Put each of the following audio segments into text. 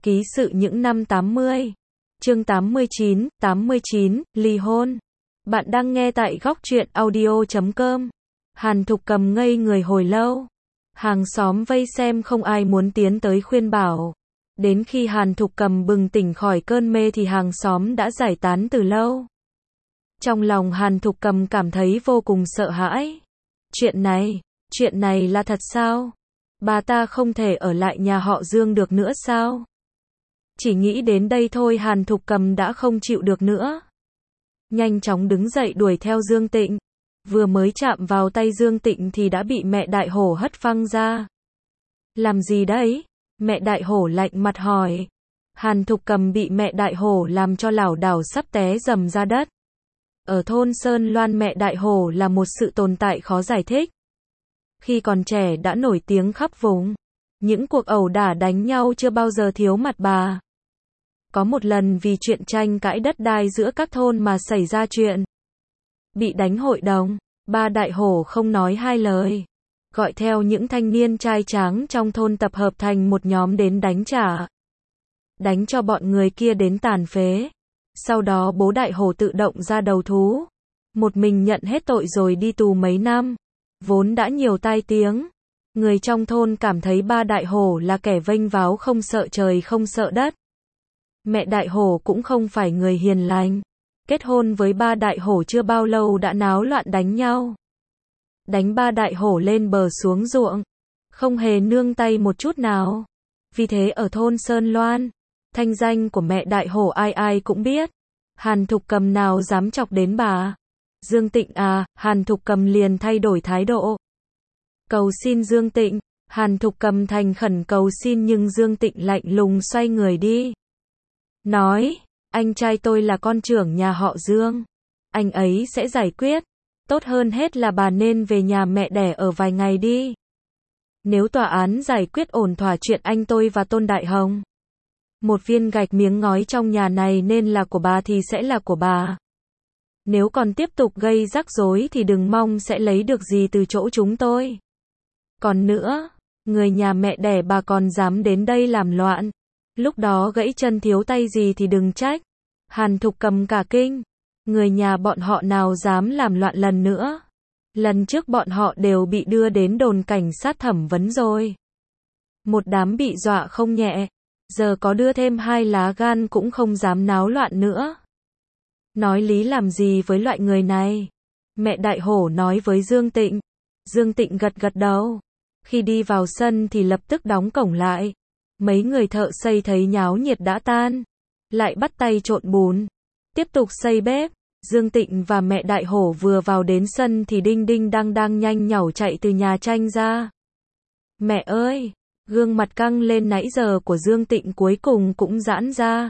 Ký sự những năm 80. Chương 89, ly hôn. Bạn đang nghe tại góc truyện audio.com. Hàn Thục Cầm ngây người hồi lâu. Hàng xóm vây xem không ai muốn tiến tới khuyên bảo. Đến khi Hàn Thục Cầm bừng tỉnh khỏi cơn mê thì hàng xóm đã giải tán từ lâu. Trong lòng Hàn Thục Cầm cảm thấy vô cùng sợ hãi. Chuyện này là thật sao? Bà ta không thể ở lại nhà họ Dương được nữa sao? Chỉ nghĩ đến đây thôi Hàn Thục Cầm đã không chịu được nữa. Nhanh chóng đứng dậy đuổi theo Dương Tịnh. Vừa mới chạm vào tay Dương Tịnh thì đã bị mẹ Đại Hổ hất văng ra. Làm gì đấy? Mẹ Đại Hổ lạnh mặt hỏi. Hàn Thục Cầm bị mẹ Đại Hổ làm cho lảo đảo sắp té rầm ra đất. Ở thôn Sơn Loan mẹ Đại Hổ là một sự tồn tại khó giải thích. Khi còn trẻ đã nổi tiếng khắp vùng. Những cuộc ẩu đả đánh nhau chưa bao giờ thiếu mặt bà. Có một lần vì chuyện tranh cãi đất đai giữa các thôn mà xảy ra chuyện. Bị đánh hội đồng, ba Đại Hổ không nói hai lời. Gọi theo những thanh niên trai tráng trong thôn tập hợp thành một nhóm đến đánh trả. Đánh cho bọn người kia đến tàn phế. Sau đó bố Đại Hổ tự động ra đầu thú. Một mình nhận hết tội rồi đi tù mấy năm. Vốn đã nhiều tai tiếng. Người trong thôn cảm thấy ba Đại Hổ là kẻ vênh váo không sợ trời không sợ đất. Mẹ Đại Hổ cũng không phải người hiền lành. Kết hôn với ba Đại Hổ chưa bao lâu đã náo loạn đánh nhau. Đánh ba Đại Hổ lên bờ xuống ruộng. Không hề nương tay một chút nào. Vì thế ở thôn Sơn Loan, thanh danh của mẹ Đại Hổ ai ai cũng biết. Hàn Thục Cầm nào dám chọc đến bà. Dương Tịnh à, Hàn Thục Cầm liền thay đổi thái độ. Cầu xin Dương Tịnh. Hàn Thục Cầm thành khẩn cầu xin nhưng Dương Tịnh lạnh lùng xoay người đi. Nói, anh trai tôi là con trưởng nhà họ Dương. Anh ấy sẽ giải quyết. Tốt hơn hết là bà nên về nhà mẹ đẻ ở vài ngày đi. Nếu tòa án giải quyết ổn thỏa chuyện anh tôi và Tôn Đại Hồng. Một viên gạch miếng ngói trong nhà này nên là của bà thì sẽ là của bà. Nếu còn tiếp tục gây rắc rối thì đừng mong sẽ lấy được gì từ chỗ chúng tôi. Còn nữa, người nhà mẹ đẻ bà còn dám đến đây làm loạn. Lúc đó gãy chân thiếu tay gì thì đừng trách. Hàn Thục Cầm cả kinh. Người nhà bọn họ nào dám làm loạn lần nữa. Lần trước bọn họ đều bị đưa đến đồn cảnh sát thẩm vấn rồi. Một đám bị dọa không nhẹ. Giờ có đưa thêm 2 lá gan cũng không dám náo loạn nữa. Nói lý làm gì với loại người này? Mẹ Đại Hổ nói với Dương Tịnh. Dương Tịnh gật gật đầu. Khi đi vào sân thì lập tức đóng cổng lại. Mấy người thợ xây thấy nháo nhiệt đã tan. Lại bắt tay trộn bùn. Tiếp tục xây bếp. Dương Tịnh và mẹ Đại Hổ vừa vào đến sân thì Đinh Đinh đang nhanh nhảu chạy từ nhà tranh ra. Mẹ ơi! Gương mặt căng lên nãy giờ của Dương Tịnh cuối cùng cũng giãn ra.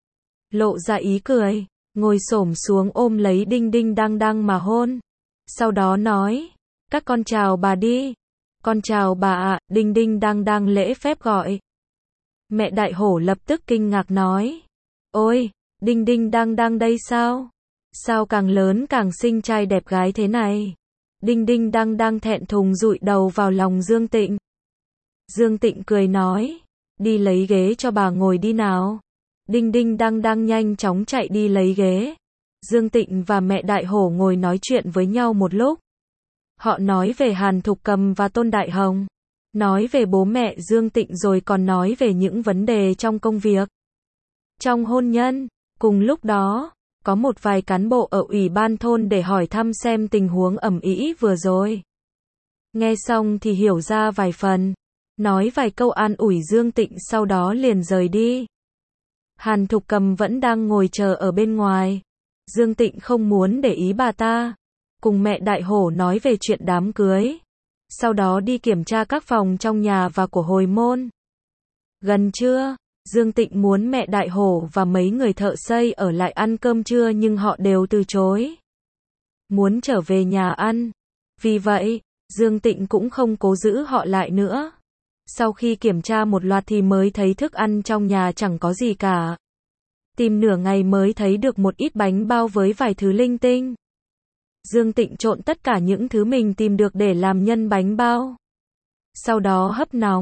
Lộ ra ý cười. Ngồi xổm xuống ôm lấy Đinh Đinh đang mà hôn. Sau đó nói. Các con chào bà đi. Con chào bà ạ, Đinh Đinh đang lễ phép gọi. Mẹ Đại Hổ lập tức kinh ngạc nói. Ôi, Đinh Đinh đang đây sao? Sao càng lớn càng xinh trai đẹp gái thế này? Đinh Đinh đang thẹn thùng dụi đầu vào lòng Dương Tịnh. Dương Tịnh cười nói. Đi lấy ghế cho bà ngồi đi nào. Đinh Đinh đang nhanh chóng chạy đi lấy ghế. Dương Tịnh và mẹ Đại Hổ ngồi nói chuyện với nhau một lúc. Họ nói về Hàn Thục Cầm và Tôn Đại Hồng. Nói về bố mẹ Dương Tịnh rồi còn nói về những vấn đề trong công việc. Trong hôn nhân, cùng lúc đó, có một vài cán bộ ở ủy ban thôn để hỏi thăm xem tình huống ầm ĩ vừa rồi. Nghe xong thì hiểu ra vài phần. Nói vài câu an ủi Dương Tịnh sau đó liền rời đi. Hàn Thục Cầm vẫn đang ngồi chờ ở bên ngoài. Dương Tịnh không muốn để ý bà ta. Cùng mẹ Đại Hổ nói về chuyện đám cưới. Sau đó đi kiểm tra các phòng trong nhà và của hồi môn. Gần trưa, Dương Tịnh muốn mẹ Đại Hổ và mấy người thợ xây ở lại ăn cơm trưa nhưng họ đều từ chối. Muốn trở về nhà ăn. Vì vậy, Dương Tịnh cũng không cố giữ họ lại nữa. Sau khi kiểm tra một loạt thì mới thấy thức ăn trong nhà chẳng có gì cả. Tìm nửa ngày mới thấy được một ít bánh bao với vài thứ linh tinh. Dương Tịnh trộn tất cả những thứ mình tìm được để làm nhân bánh bao. Sau đó hấp nóng,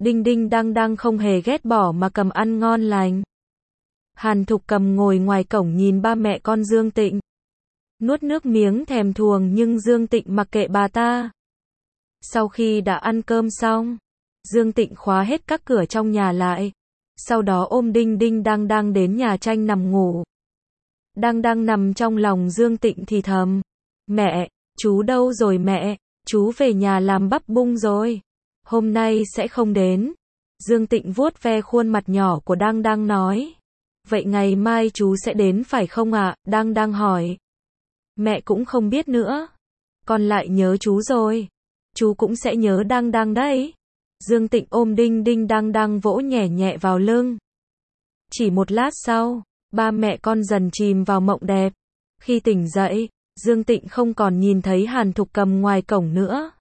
Đinh đinh đang đang không hề ghét bỏ mà cầm ăn ngon lành. Hàn Thục Cầm ngồi ngoài cổng nhìn ba mẹ con Dương Tịnh. Nuốt nước miếng thèm thuồng nhưng Dương Tịnh mặc kệ bà ta. Sau khi đã ăn cơm xong, Dương Tịnh khóa hết các cửa trong nhà lại. Sau đó ôm đinh đinh đang đang đến nhà tranh nằm ngủ. Đang đang nằm trong lòng Dương Tịnh thì thầm. Mẹ, chú đâu rồi mẹ? Chú về nhà làm bắp bung rồi. Hôm nay sẽ không đến. Dương Tịnh vuốt ve khuôn mặt nhỏ của Đang Đang nói. Vậy ngày mai chú sẽ đến phải không ạ? Đang Đang hỏi. Mẹ cũng không biết nữa. Con lại nhớ chú rồi. Chú cũng sẽ nhớ Đang Đang đấy. Dương Tịnh ôm đinh đinh đang đang vỗ nhẹ nhẹ vào lưng. Chỉ một lát sau, ba mẹ con dần chìm vào mộng đẹp. Khi tỉnh dậy, Dương Tịnh không còn nhìn thấy Hàn Thục Cầm ngoài cổng nữa.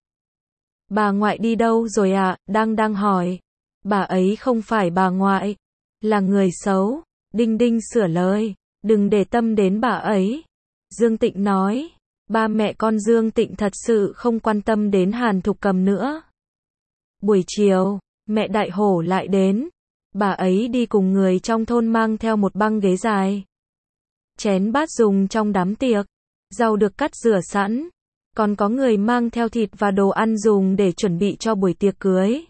Bà ngoại đi đâu rồi ạ? Đang đang hỏi. Bà ấy không phải bà ngoại, là người xấu. Đinh đinh sửa lời. Đừng để tâm đến bà ấy. Dương Tịnh nói. Ba mẹ con Dương Tịnh thật sự không quan tâm đến Hàn Thục Cầm nữa. Buổi chiều, mẹ Đại Hổ lại đến. Bà ấy đi cùng người trong thôn mang theo một băng ghế dài. Chén bát dùng trong đám tiệc. Rau được cắt rửa sẵn. Còn có người mang theo thịt và đồ ăn dùng để chuẩn bị cho buổi tiệc cưới.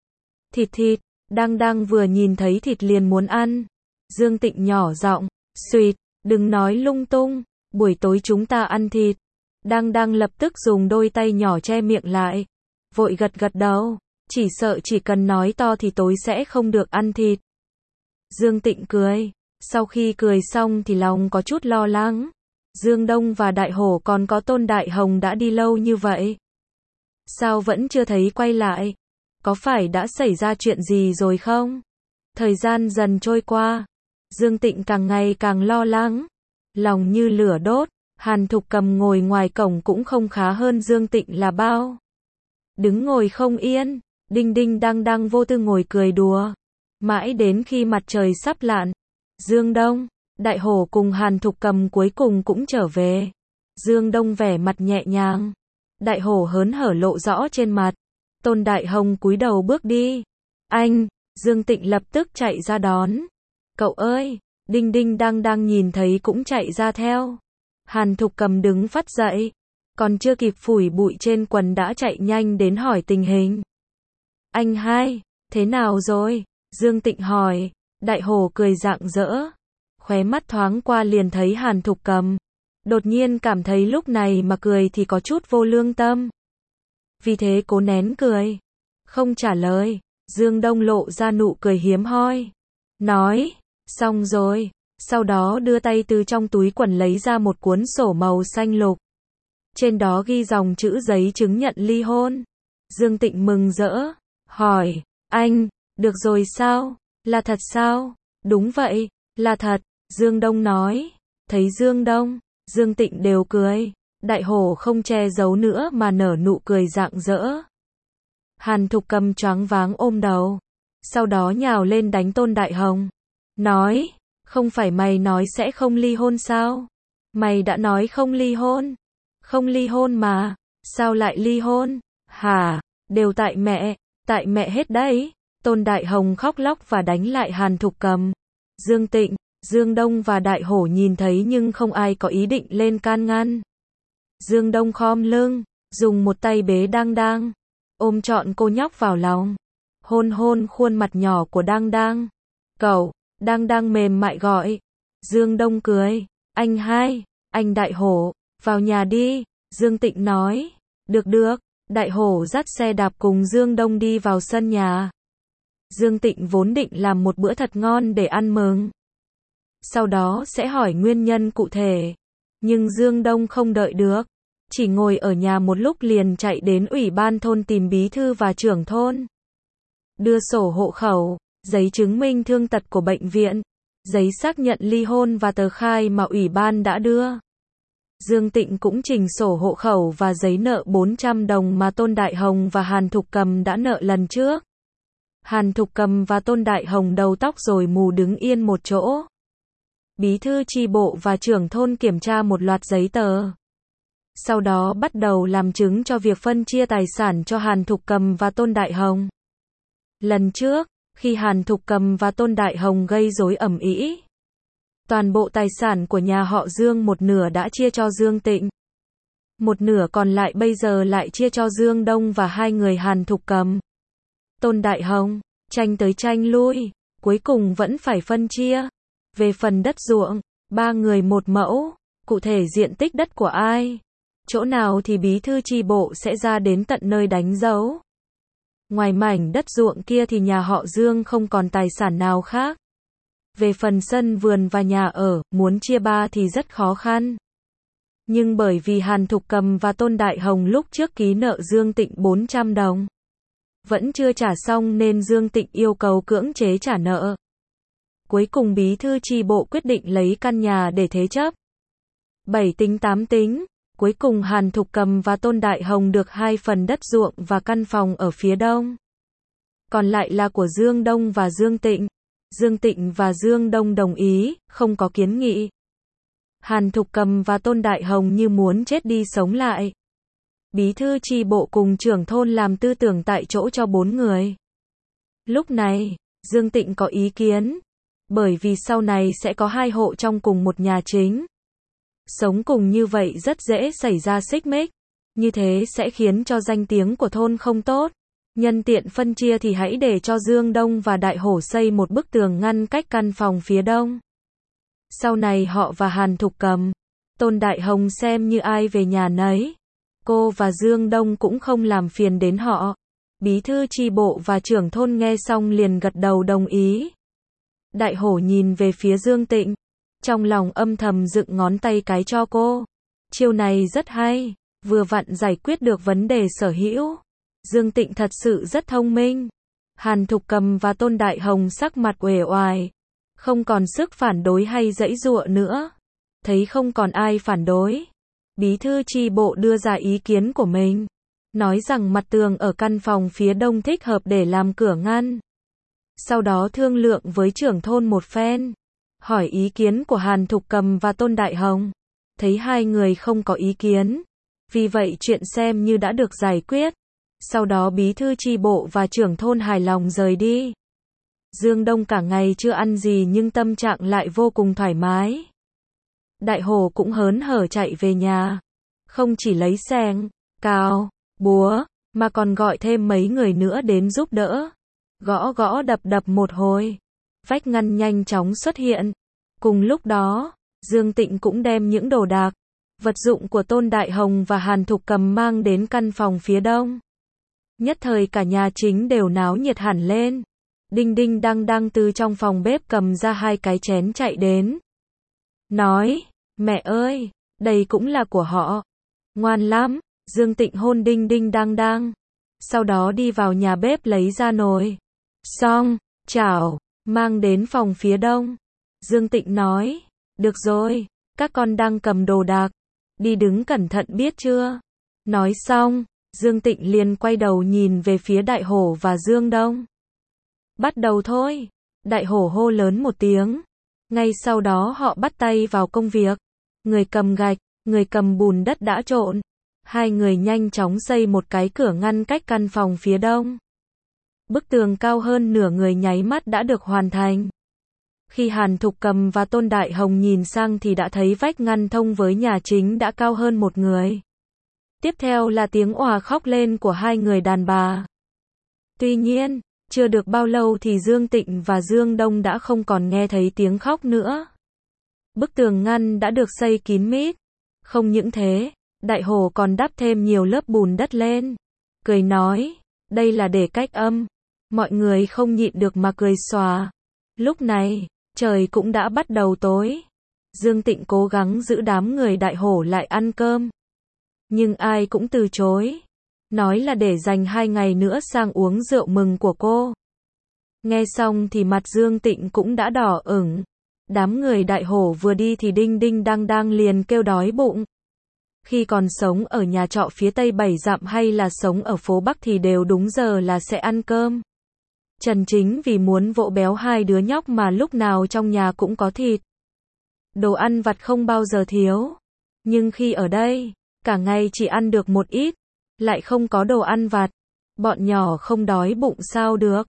Thịt. Đang đang vừa nhìn thấy thịt liền muốn ăn. Dương Tịnh nhỏ giọng. Xuyệt, đừng nói lung tung. Buổi tối chúng ta ăn thịt. Đang đang lập tức dùng đôi tay nhỏ che miệng lại. Vội gật gật đầu. Chỉ sợ chỉ cần nói to thì tối sẽ không được ăn thịt. Dương Tịnh cười. Sau khi cười xong thì lòng có chút lo lắng. Dương Đông và Đại Hổ còn có Tôn Đại Hồng đã đi lâu như vậy. Sao vẫn chưa thấy quay lại? Có phải đã xảy ra chuyện gì rồi không? Thời gian dần trôi qua. Dương Tịnh càng ngày càng lo lắng. Lòng như lửa đốt. Hàn Thục Cầm ngồi ngoài cổng cũng không khá hơn Dương Tịnh là bao. Đứng ngồi không yên. Đinh đinh đang đang vô tư ngồi cười đùa. Mãi đến khi mặt trời sắp lặn. Dương Đông, Đại Hổ cùng Hàn Thục Cầm cuối cùng cũng trở về. Dương Đông vẻ mặt nhẹ nhàng. Đại Hổ hớn hở lộ rõ trên mặt. Tôn Đại Hồng cúi đầu bước đi. Anh, Dương Tịnh lập tức chạy ra đón. Cậu ơi, đinh đinh đang nhìn thấy cũng chạy ra theo. Hàn Thục Cầm đứng phắt dậy. Còn chưa kịp phủi bụi trên quần đã chạy nhanh đến hỏi tình hình. Anh hai, thế nào rồi? Dương Tịnh hỏi. Đại Hổ cười rạng rỡ. Khóe mắt thoáng qua liền thấy Hàn Thục Cầm. Đột nhiên cảm thấy lúc này mà cười thì có chút vô lương tâm. Vì thế cố nén cười. Không trả lời. Dương Đông lộ ra nụ cười hiếm hoi. Nói. Xong rồi. Sau đó đưa tay từ trong túi quần lấy ra một cuốn sổ màu xanh lục. Trên đó ghi dòng chữ giấy chứng nhận ly hôn. Dương Tịnh mừng rỡ. Hỏi. Anh, được rồi sao? Là thật sao? Đúng vậy, là thật. Dương Đông nói. Thấy Dương Đông, Dương Tịnh đều cười. Đại Hổ không che giấu nữa mà nở nụ cười rạng rỡ. Hàn Thục Cầm choáng váng ôm đầu. Sau đó nhào lên đánh Tôn Đại Hồng. Nói. Không phải mày nói sẽ không ly hôn sao? Mày đã nói không ly hôn. Không ly hôn mà. Sao lại ly hôn? Hả? Đều tại mẹ hết đấy. Tôn Đại Hồng khóc lóc và đánh lại Hàn Thục Cầm. Dương Tịnh, Dương Đông và Đại Hổ nhìn thấy nhưng không ai có ý định lên can ngăn. Dương Đông khom lưng, dùng một tay bế Đang Đang, ôm trọn cô nhóc vào lòng. Hôn hôn khuôn mặt nhỏ của Đang Đang. Cậu, Đang Đang mềm mại gọi. Dương Đông cười. Anh hai, anh Đại Hổ, vào nhà đi. Dương Tịnh nói. Được. Đại Hổ dắt xe đạp cùng Dương Đông đi vào sân nhà. Dương Tịnh vốn định làm một bữa thật ngon để ăn mừng. Sau đó sẽ hỏi nguyên nhân cụ thể. Nhưng Dương Đông không đợi được. Chỉ ngồi ở nhà một lúc liền chạy đến ủy ban thôn tìm bí thư và trưởng thôn. Đưa sổ hộ khẩu, giấy chứng minh thương tật của bệnh viện, giấy xác nhận ly hôn và tờ khai mà ủy ban đã đưa. Dương Tịnh cũng trình sổ hộ khẩu và giấy nợ 400 đồng mà Tôn Đại Hồng và Hàn Thục Cầm đã nợ lần trước. Hàn Thục Cầm và Tôn Đại Hồng đầu tóc rồi mù đứng yên một chỗ. Bí thư chi bộ và trưởng thôn kiểm tra một loạt giấy tờ. Sau đó bắt đầu làm chứng cho việc phân chia tài sản cho Hàn Thục Cầm và Tôn Đại Hồng. Lần trước, khi Hàn Thục Cầm và Tôn Đại Hồng gây rối ầm ĩ, toàn bộ tài sản của nhà họ Dương một nửa đã chia cho Dương Tịnh. Một nửa còn lại bây giờ lại chia cho Dương Đông và hai người Hàn Thục Cầm, Tôn Đại Hồng, tranh tới tranh lui, cuối cùng vẫn phải phân chia. Về phần đất ruộng, ba người một mẫu, cụ thể diện tích đất của ai, chỗ nào thì bí thư chi bộ sẽ ra đến tận nơi đánh dấu. Ngoài mảnh đất ruộng kia thì nhà họ Dương không còn tài sản nào khác. Về phần sân vườn và nhà ở, muốn chia ba thì rất khó khăn. Nhưng bởi vì Hàn Thục Cầm và Tôn Đại Hồng lúc trước ký nợ Dương Tịnh 400 đồng, vẫn chưa trả xong nên Dương Tịnh yêu cầu cưỡng chế trả nợ. Cuối cùng bí thư chi bộ quyết định lấy căn nhà để thế chấp. 7 tính 8 tính, cuối cùng Hàn Thục Cầm và Tôn Đại Hồng được 2 phần đất ruộng và căn phòng ở phía đông. Còn lại là của Dương Đông và Dương Tịnh. Dương Tịnh và Dương Đông đồng ý, không có kiến nghị. Hàn Thục Cầm và Tôn Đại Hồng như muốn chết đi sống lại. Bí thư chi bộ cùng trưởng thôn làm tư tưởng tại chỗ cho 4 người. Lúc này, Dương Tịnh có ý kiến. Bởi vì sau này sẽ có 2 hộ trong cùng một nhà chính. Sống cùng như vậy rất dễ xảy ra xích mích. Như thế sẽ khiến cho danh tiếng của thôn không tốt. Nhân tiện phân chia thì hãy để cho Dương Đông và Đại Hổ xây một bức tường ngăn cách căn phòng phía đông. Sau này họ và Hàn Thục Cầm, Tôn Đại Hồng xem như ai về nhà nấy. Cô và Dương Đông cũng không làm phiền đến họ. Bí thư chi bộ và trưởng thôn nghe xong liền gật đầu đồng ý. Đại Hổ nhìn về phía Dương Tịnh, trong lòng âm thầm dựng ngón tay cái cho cô. Chiêu này rất hay, vừa vặn giải quyết được vấn đề sở hữu. Dương Tịnh thật sự rất thông minh. Hàn Thục Cầm và Tôn Đại Hồng sắc mặt uể oải, không còn sức phản đối hay giãy giụa nữa. Thấy không còn ai phản đối, bí thư chi bộ đưa ra ý kiến của mình, nói rằng mặt tường ở căn phòng phía đông thích hợp để làm cửa ngăn. Sau đó thương lượng với trưởng thôn một phen, hỏi ý kiến của Hàn Thục Cầm và Tôn Đại Hồng. Thấy hai người không có ý kiến, vì vậy chuyện xem như đã được giải quyết. Sau đó bí thư chi bộ và trưởng thôn hài lòng rời đi. Dương Đông cả ngày chưa ăn gì nhưng tâm trạng lại vô cùng thoải mái. Đại Hổ cũng hớn hở chạy về nhà. Không chỉ lấy xẻng, cào, búa, mà còn gọi thêm mấy người nữa đến giúp đỡ. Gõ gõ đập đập một hồi, vách ngăn nhanh chóng xuất hiện. Cùng lúc đó, Dương Tịnh cũng đem những đồ đạc, vật dụng của Tôn Đại Hồng và Hàn Thục Cầm mang đến căn phòng phía đông. Nhất thời cả nhà chính đều náo nhiệt hẳn lên. Đinh Đinh đang từ trong phòng bếp cầm ra 2 cái chén chạy đến. Nói, mẹ ơi, đây cũng là của họ. Ngoan lắm, Dương Tịnh hôn Đinh Đinh đang. Sau đó đi vào nhà bếp lấy ra nồi. Xong, chảo, mang đến phòng phía đông. Dương Tịnh nói, được rồi, các con đang cầm đồ đạc. Đi đứng cẩn thận biết chưa? Nói xong, Dương Tịnh liền quay đầu nhìn về phía Đại Hổ và Dương Đông. Bắt đầu thôi. Đại Hổ hô lớn một tiếng. Ngay sau đó họ bắt tay vào công việc. Người cầm gạch, người cầm bùn đất đã trộn. Hai người nhanh chóng xây một cái cửa ngăn cách căn phòng phía đông. Bức tường cao hơn nửa người nháy mắt đã được hoàn thành. Khi Hàn Thục Cầm và Tôn Đại Hồng nhìn sang thì đã thấy vách ngăn thông với nhà chính đã cao hơn một người. Tiếp theo là tiếng òa khóc lên của hai người đàn bà. Tuy nhiên, chưa được bao lâu thì Dương Tịnh và Dương Đông đã không còn nghe thấy tiếng khóc nữa. Bức tường ngăn đã được xây kín mít. Không những thế, Đại Hổ còn đắp thêm nhiều lớp bùn đất lên. Cười nói, đây là để cách âm. Mọi người không nhịn được mà cười xòa. Lúc này, trời cũng đã bắt đầu tối. Dương Tịnh cố gắng giữ đám người Đại Hổ lại ăn cơm. Nhưng ai cũng từ chối. Nói là để dành 2 ngày nữa sang uống rượu mừng của cô. Nghe xong thì mặt Dương Tịnh cũng đã đỏ ửng. Đám người Đại Hổ vừa đi thì Đinh Đinh đang liền kêu đói bụng. Khi còn sống ở nhà trọ phía tây 7 dặm hay là sống ở phố Bắc thì đều đúng giờ là sẽ ăn cơm. Trần chính vì muốn vỗ béo 2 đứa nhóc mà lúc nào trong nhà cũng có thịt. Đồ ăn vặt không bao giờ thiếu. Nhưng khi ở đây, cả ngày chỉ ăn được một ít, lại không có đồ ăn vặt. Bọn nhỏ không đói bụng sao được.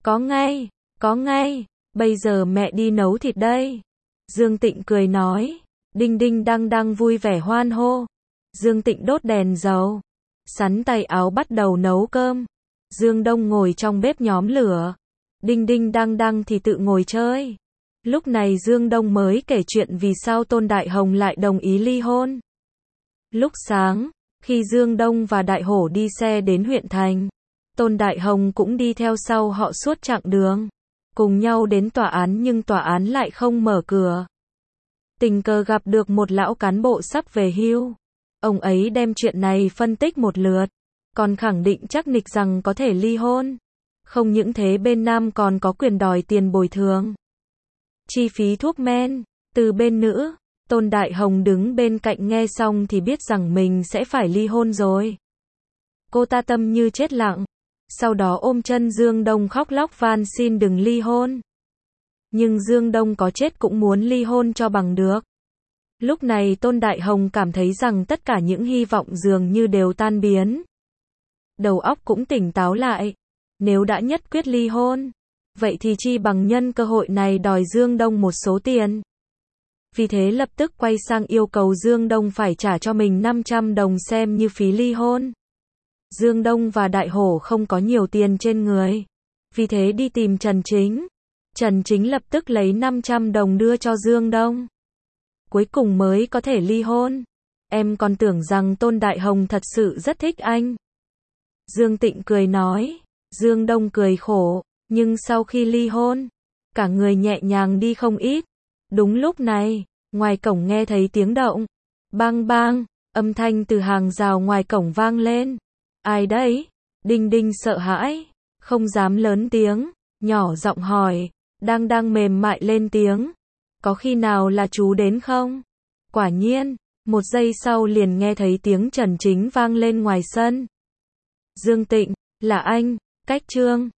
có ngay, bây giờ mẹ đi nấu thịt đây. Dương Tịnh cười nói. Đinh đinh đang đang vui vẻ hoan hô. Dương Tịnh đốt đèn dầu, sắn tay áo bắt đầu nấu cơm. Dương Đông ngồi trong bếp nhóm lửa. Đinh đinh đang đang thì tự ngồi chơi. Lúc này Dương Đông mới kể chuyện vì sao Tôn Đại Hồng lại đồng ý ly hôn. Lúc sáng, khi Dương Đông và Đại Hổ đi xe đến huyện thành, Tôn Đại Hồng cũng đi theo sau họ suốt chặng đường, cùng nhau đến tòa án nhưng tòa án lại không mở cửa. Tình cờ gặp được một lão cán bộ sắp về hưu. Ông ấy đem chuyện này phân tích một lượt, còn khẳng định chắc nịch rằng có thể ly hôn. Không những thế bên nam còn có quyền đòi tiền bồi thường, chi phí thuốc men. Từ bên nữ, Tôn Đại Hồng đứng bên cạnh nghe xong thì biết rằng mình sẽ phải ly hôn rồi. Cô ta tâm như chết lặng, sau đó ôm chân Dương Đông khóc lóc van xin đừng ly hôn. Nhưng Dương Đông có chết cũng muốn ly hôn cho bằng được. Lúc này Tôn Đại Hồng cảm thấy rằng tất cả những hy vọng dường như đều tan biến. Đầu óc cũng tỉnh táo lại. Nếu đã nhất quyết ly hôn, vậy thì chi bằng nhân cơ hội này đòi Dương Đông một số tiền. Vì thế lập tức quay sang yêu cầu Dương Đông phải trả cho mình 500 đồng xem như phí ly hôn. Dương Đông và Đại Hổ không có nhiều tiền trên người, vì thế đi tìm Trần Chính. Trần Chính lập tức lấy 500 đồng đưa cho Dương Đông. Cuối cùng mới có thể ly hôn. Em còn tưởng rằng Tôn Đại Hồng thật sự rất thích anh. Dương Tịnh cười nói. Dương Đông cười khổ, nhưng sau khi ly hôn, cả người nhẹ nhàng đi không ít. Đúng lúc này, ngoài cổng nghe thấy tiếng động. Bang bang, âm thanh từ hàng rào ngoài cổng vang lên. Ai đấy? Đinh đinh sợ hãi, không dám lớn tiếng, nhỏ giọng hỏi. Đang mềm mại lên tiếng. Có khi nào là chú đến không? Quả nhiên, một giây sau liền nghe thấy tiếng Trần Chính vang lên ngoài sân. Dương Tịnh, là anh, Cách Trương.